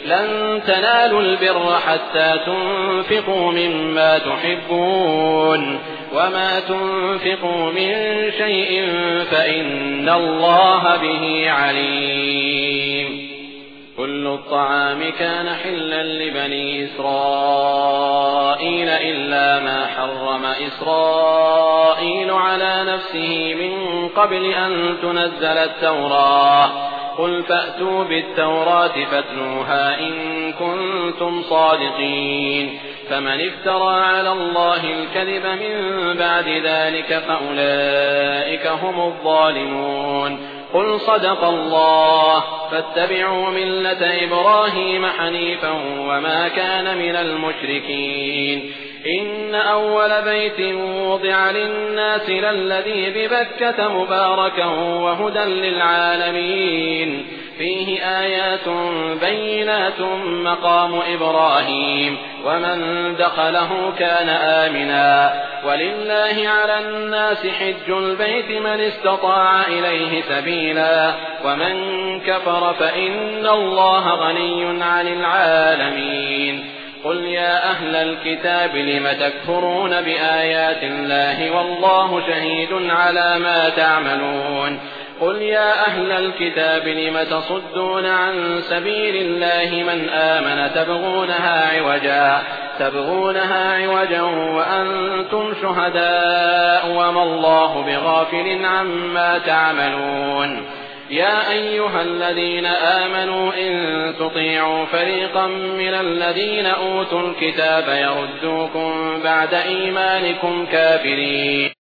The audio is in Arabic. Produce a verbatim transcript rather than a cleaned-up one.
لن تنالوا البر حتى تنفقوا مما تحبون وما تنفقوا من شيء فإن الله به عليم. كل الطعام كان حلا لبني إسرائيل إلا ما حرم إسرائيل على نفسه من قبل أن تنزل التوراة. قل فأتوا بالتوراة فاتلوها إن كنتم صادقين. فمن افترى على الله الكذب من بعد ذلك فأولئك هم الظالمون. قل صدق الله فاتبعوا ملة إبراهيم حنيفا وما كان من المشركين. إن أول بيت وضع للناس للذي ببكة مباركا وهدى للعالمين فيه آيات بينات مقام إبراهيم ومن دخله كان آمنا ولله على الناس حج البيت من استطاع إليه سبيلا ومن كفر فإن الله غني عن العالمين. قل يا أهل الكتاب لم تكفرون بآيات الله والله شهيد على ما تعملون. قل يا أهل الكتاب لم تصدون عن سبيل الله من آمن تبغونها عوجا تبغونها عوجا وأنتم شهداء وما الله بغافل عما تعملون. يا أيها الذين آمنوا إن تطيعوا فريقا من الذين أوتوا الكتاب يردوكم بعد إيمانكم كافرين.